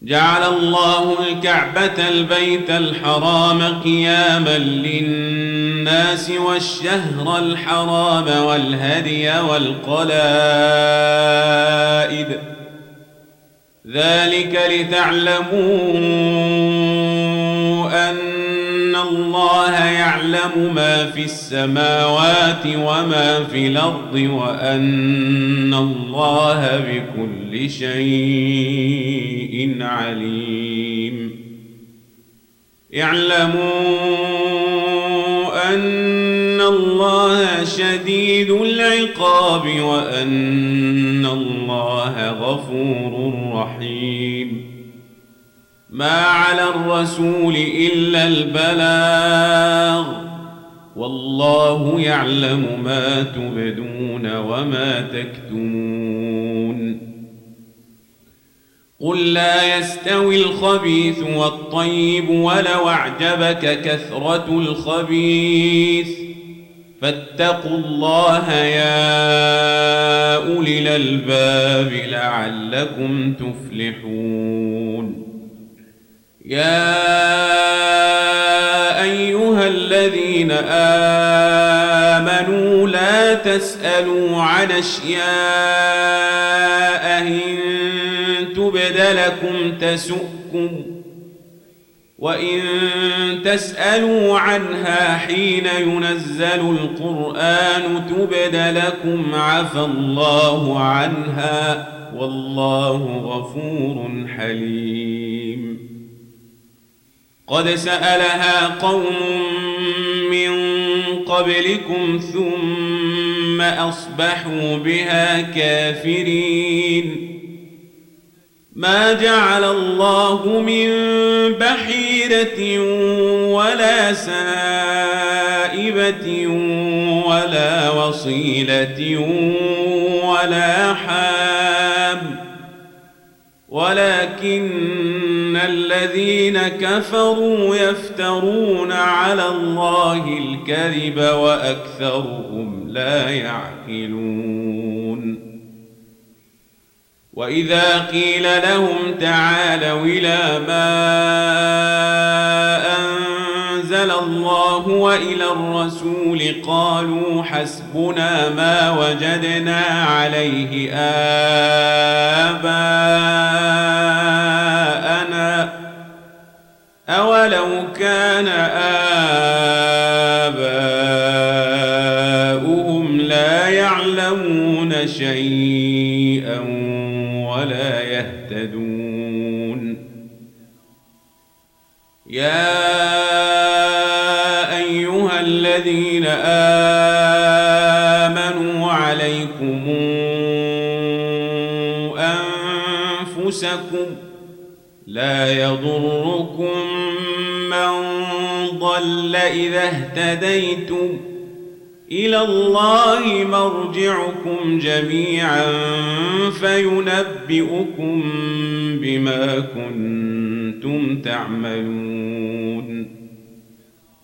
جعل الله الكعبة البيت الحرام قياما للناس والشهر الحرام والهدي والقلائد ذلك لتعلموا أن الله يعلم ما في السماوات وما في الأرض وأن الله بكل شيء عليم. اعلموا أن الله شديد العقاب وأن الله غفور رحيم. ما على الرسول إلا البلاغ والله يعلم ما تبدون وما تكتمون. قل لا يستوي الخبيث والطيب ولو أعجبك كثرة الخبيث فاتقوا الله يا أولي الألباب لعلكم تفلحون. يا أيها الذين آمنوا لا تسألوا عن أشياء إن تبد لكم تسؤكم وإن تسألوا عنها حين ينزل القرآن تبد لكم عفى الله عنها والله غفور حليم. قد سألها قوم من قبلكم ثم أصبحوا بها كافرين. ما جعل الله من بحيرة ولا سائبة ولا وصيلة ولا حام ولكن الذين كفروا يفترون على الله الكذب وأكثرهم لا يعقلون. وإذا قيل لهم تعالوا إلى ما أنزل الله وإلى الرسول قالوا حسبنا ما وجدنا عليه آباءنا أولو كان آباؤهم لا يعلمون شيئا ولا يهتدون. يا أيها الذين آمنوا عليكم أنفسكم لا يضركم من ضل إذا اهتديتم إلى الله مرجعكم جميعا فينبئكم بما كنتم تعملون.